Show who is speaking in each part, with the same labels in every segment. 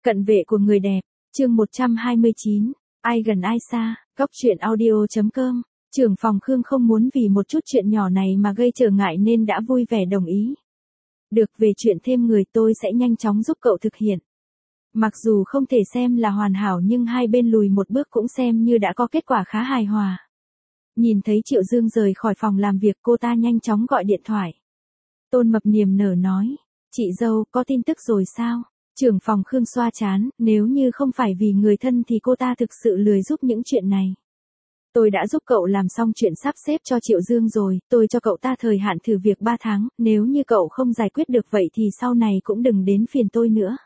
Speaker 1: Cận vệ của người đẹp, chương 129, ai gần ai xa, góc truyện audio.com. Trưởng phòng Khương không muốn vì một chút chuyện nhỏ này mà gây trở ngại nên đã vui vẻ đồng ý. Được, về chuyện thêm người tôi sẽ nhanh chóng giúp cậu thực hiện. Mặc dù không thể xem là hoàn hảo nhưng hai bên lùi một bước cũng xem như đã có kết quả khá hài hòa. Nhìn thấy Triệu Dương rời khỏi phòng làm việc, cô ta nhanh chóng gọi điện thoại. Tôn Mập niềm nở nói, chị dâu, có tin tức rồi sao? Trưởng phòng Khương xoa trán, nếu như không phải vì người thân thì cô ta thực sự lười giúp những chuyện này. Tôi đã giúp cậu làm xong chuyện sắp xếp cho Triệu Dương rồi, tôi cho cậu ta thời hạn thử việc 3 tháng, nếu như cậu không giải quyết được vậy thì sau này cũng đừng đến phiền tôi nữa.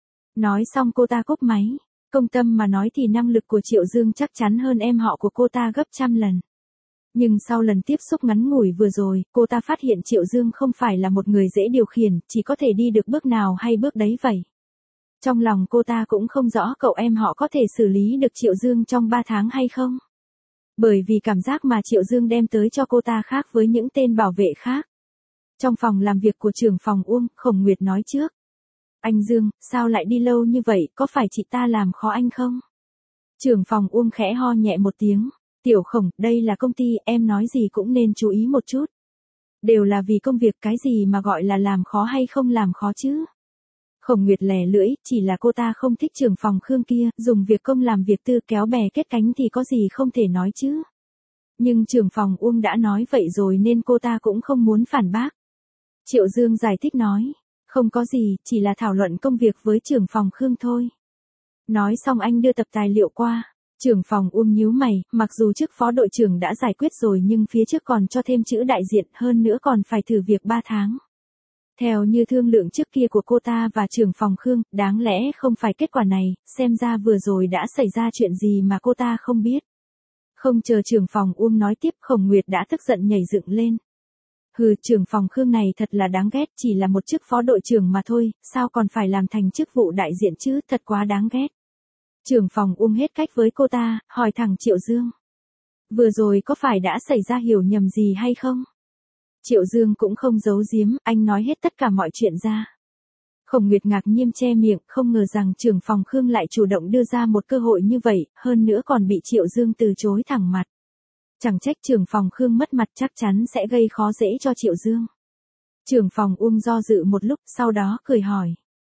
Speaker 1: Nói xong cô ta cúp máy. Công tâm mà nói thì năng lực của Triệu Dương chắc chắn hơn em họ của cô ta gấp trăm lần. Nhưng sau lần tiếp xúc ngắn ngủi vừa rồi, cô ta phát hiện Triệu Dương không phải là một người dễ điều khiển, chỉ có thể đi được bước nào hay bước đấy vậy. Trong lòng cô ta cũng không rõ cậu em họ có thể xử lý được Triệu Dương trong 3 tháng hay không. Bởi vì cảm giác mà Triệu Dương đem tới cho cô ta khác với những tên bảo vệ khác. Trong phòng làm việc của trưởng phòng Uông, Khổng Nguyệt nói trước. Anh Dương, sao lại đi lâu như vậy, có phải chị ta làm khó anh không? Trưởng phòng Uông khẽ ho nhẹ một tiếng. Tiểu Khổng, đây là công ty, em nói gì cũng nên chú ý một chút. Đều là vì công việc, cái gì mà gọi là làm khó hay không làm khó chứ? Khổng Nguyệt lè lưỡi, chỉ là cô ta không thích trưởng phòng Khương kia, dùng việc công làm việc tư, kéo bè kết cánh thì có gì không thể nói chứ. Nhưng trưởng phòng Uông đã nói vậy rồi nên cô ta cũng không muốn phản bác. Triệu Dương giải thích nói, không có gì, chỉ là thảo luận công việc với trưởng phòng Khương thôi. Nói xong anh đưa tập tài liệu qua. Trưởng phòng Uông nhíu mày, mặc dù chức phó đội trưởng đã giải quyết rồi nhưng phía trước còn cho thêm chữ đại diện, hơn nữa còn phải thử việc 3 tháng. Theo như thương lượng trước kia của cô ta và trưởng phòng Khương, đáng lẽ không phải kết quả này, xem ra vừa rồi đã xảy ra chuyện gì mà cô ta không biết. Không chờ trưởng phòng Uông nói tiếp, Khổng Nguyệt đã tức giận nhảy dựng lên. Hừ, trưởng phòng Khương này thật là đáng ghét, chỉ là một chức phó đội trưởng mà thôi, sao còn phải làm thành chức vụ đại diện chứ, thật quá đáng ghét. Trưởng phòng Uông hết cách với cô ta, hỏi thẳng Triệu Dương. Vừa rồi có phải đã xảy ra hiểu nhầm gì hay không? Triệu Dương cũng không giấu giếm, anh nói hết tất cả mọi chuyện ra. Khổng Nguyệt ngạc nhiên che miệng, không ngờ rằng trưởng phòng Khương lại chủ động đưa ra một cơ hội như vậy, hơn nữa còn bị Triệu Dương từ chối thẳng mặt. Chẳng trách trưởng phòng Khương mất mặt, chắc chắn sẽ gây khó dễ cho Triệu Dương. Trưởng phòng Uông do dự một lúc, sau đó cười hỏi.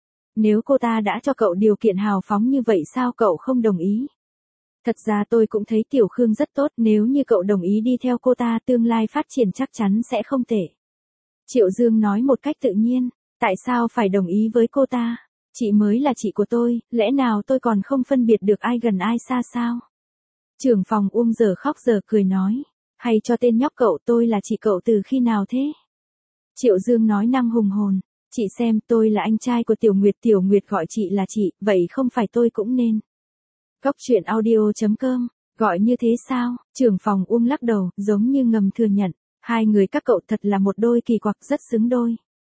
Speaker 1: Nếu cô ta đã cho cậu điều kiện hào phóng như vậy sao cậu không đồng ý? Thật ra tôi cũng thấy Tiểu Khương rất tốt, nếu như cậu đồng ý đi theo cô ta tương lai phát triển chắc chắn sẽ không tệ. Triệu Dương nói một cách tự nhiên, tại sao phải đồng ý với cô ta? Chị mới là chị của tôi, lẽ nào tôi còn không phân biệt được ai gần ai xa sao? Trưởng phòng Uông giờ khóc giờ cười nói, hay cho tên nhóc cậu, tôi là chị cậu từ khi nào thế? Triệu Dương nói năng hùng hồn, chị xem, tôi là anh trai của Tiểu Nguyệt gọi chị là chị, vậy không phải tôi cũng nên. Góc truyện audio.com, gọi như thế sao? Trưởng phòng Uông lắc đầu, giống như ngầm thừa nhận, hai người các cậu thật là một đôi kỳ quặc, rất xứng đôi.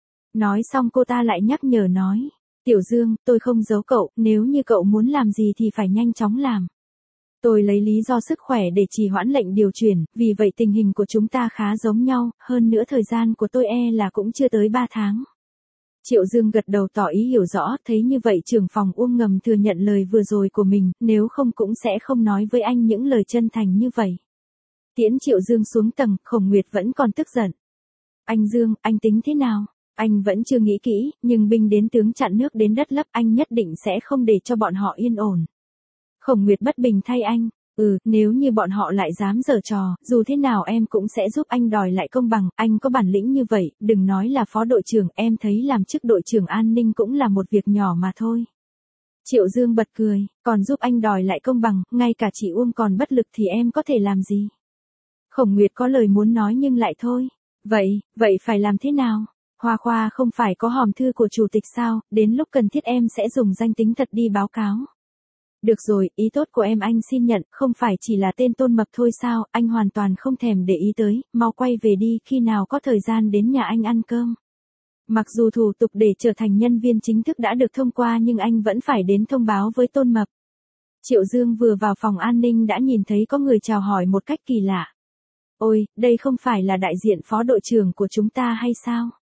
Speaker 1: Nói xong cô ta lại nhắc nhở nói, Tiểu Dương, tôi không giấu cậu, nếu như cậu muốn làm gì thì phải nhanh chóng làm. Tôi lấy lý do sức khỏe để trì hoãn lệnh điều chuyển, vì vậy tình hình của chúng ta khá giống nhau, hơn nữa thời gian của tôi là cũng chưa tới 3 tháng. Triệu Dương gật đầu tỏ ý hiểu rõ, thấy như vậy trưởng phòng Uông ngầm thừa nhận lời vừa rồi của mình, nếu không cũng sẽ không nói với anh những lời chân thành như vậy. Tiễn Triệu Dương xuống tầng, Khổng Nguyệt vẫn còn tức giận. Anh Dương, anh tính thế nào? Anh vẫn chưa nghĩ kỹ, nhưng binh đến tướng chặn nước đến đất lấp, anh nhất định sẽ không để cho bọn họ yên ổn. Khổng Nguyệt bất bình thay anh. Nếu như bọn họ lại dám giở trò, dù thế nào em cũng sẽ giúp anh đòi lại công bằng, anh có bản lĩnh như vậy, đừng nói là phó đội trưởng, em thấy làm chức đội trưởng an ninh cũng là một việc nhỏ mà thôi. Triệu Dương bật cười, còn giúp anh đòi lại công bằng, ngay cả chị Uông còn bất lực thì em có thể làm gì? Khổng Nguyệt có lời muốn nói nhưng lại thôi. Vậy phải làm thế nào? Hoa Khoa không phải có hòm thư của chủ tịch sao, đến lúc cần thiết em sẽ dùng danh tính thật đi báo cáo. Được rồi, ý tốt của em anh xin nhận, không phải chỉ là tên Tôn Mập thôi sao, anh hoàn toàn không thèm để ý tới, mau quay về đi, khi nào có thời gian đến nhà anh ăn cơm. Mặc dù thủ tục để trở thành nhân viên chính thức đã được thông qua nhưng anh vẫn phải đến thông báo với Tôn Mập. Triệu Dương vừa vào phòng an ninh đã nhìn thấy có người chào hỏi một cách kỳ lạ. Ôi, đây không phải là đại diện phó đội trưởng của chúng ta hay sao?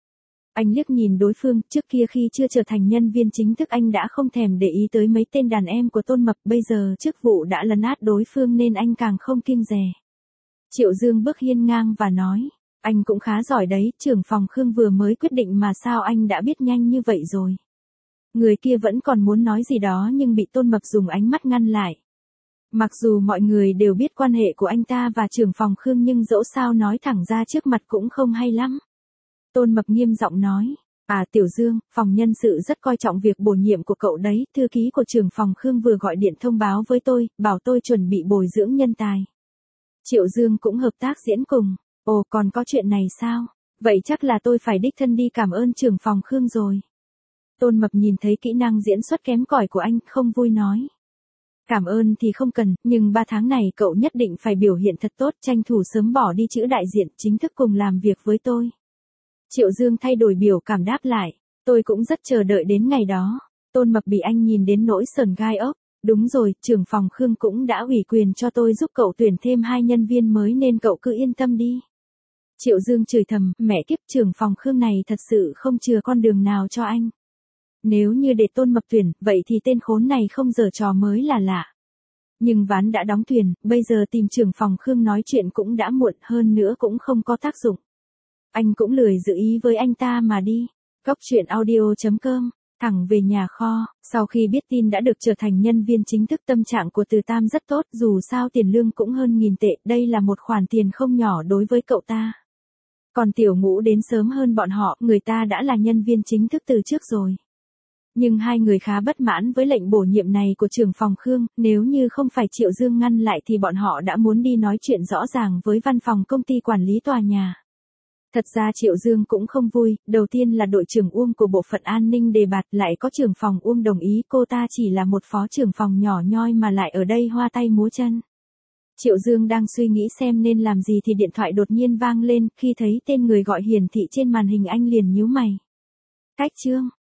Speaker 1: Anh liếc nhìn đối phương, trước kia khi chưa trở thành nhân viên chính thức anh đã không thèm để ý tới mấy tên đàn em của Tôn Mập, bây giờ chức vụ đã lấn át đối phương nên anh càng không kiêng dè. Triệu Dương bước hiên ngang và nói, anh cũng khá giỏi đấy, trưởng phòng Khương vừa mới quyết định mà sao anh đã biết nhanh như vậy rồi. Người kia vẫn còn muốn nói gì đó nhưng bị Tôn Mập dùng ánh mắt ngăn lại. Mặc dù mọi người đều biết quan hệ của anh ta và trưởng phòng Khương nhưng dẫu sao nói thẳng ra trước mặt cũng không hay lắm. Tôn Mập nghiêm giọng nói, Tiểu Dương, phòng nhân sự rất coi trọng việc bổ nhiệm của cậu đấy, thư ký của trưởng phòng Khương vừa gọi điện thông báo với tôi, bảo tôi chuẩn bị bồi dưỡng nhân tài. Triệu Dương cũng hợp tác diễn cùng, ồ còn có chuyện này sao, vậy chắc là tôi phải đích thân đi cảm ơn trưởng phòng Khương rồi. Tôn Mập nhìn thấy kỹ năng diễn xuất kém cỏi của anh, không vui nói. Cảm ơn thì không cần, nhưng 3 tháng này cậu nhất định phải biểu hiện thật tốt, tranh thủ sớm bỏ đi chữ đại diện, chính thức cùng làm việc với tôi. Triệu Dương thay đổi biểu cảm đáp lại, tôi cũng rất chờ đợi đến ngày đó. Tôn Mập bị anh nhìn đến nỗi sờn gai ốc, đúng rồi, trưởng phòng Khương cũng đã ủy quyền cho tôi giúp cậu tuyển thêm 2 nhân viên mới nên cậu cứ yên tâm đi. Triệu Dương chửi thầm, mẹ kiếp, trưởng phòng Khương này thật sự không chừa con đường nào cho anh. Nếu như để Tôn Mập tuyển, vậy thì tên khốn này không giở trò mới là lạ. Nhưng ván đã đóng thuyền, bây giờ tìm trưởng phòng Khương nói chuyện cũng đã muộn, hơn nữa cũng không có tác dụng. Anh cũng lười giữ ý với anh ta mà đi. Cóc truyện audio.com, thẳng về nhà kho, sau khi biết tin đã được trở thành nhân viên chính thức tâm trạng của Từ Tam rất tốt, dù sao tiền lương cũng hơn 1.000 tệ, đây là một khoản tiền không nhỏ đối với cậu ta. Còn Tiểu Ngũ đến sớm hơn bọn họ, người ta đã là nhân viên chính thức từ trước rồi. Nhưng hai người khá bất mãn với lệnh bổ nhiệm này của trưởng phòng Khương, nếu như không phải Triệu Dương ngăn lại thì bọn họ đã muốn đi nói chuyện rõ ràng với văn phòng công ty quản lý tòa nhà. Thật ra Triệu Dương cũng không vui, đầu tiên là đội trưởng Uông của bộ phận an ninh đề bạt, lại có trưởng phòng Uông đồng ý, cô ta chỉ là một phó trưởng phòng nhỏ nhoi mà lại ở đây hoa tay múa chân. Triệu Dương đang suy nghĩ xem nên làm gì thì điện thoại đột nhiên vang lên, khi thấy tên người gọi hiển thị trên màn hình anh liền nhíu mày. Cách Trương,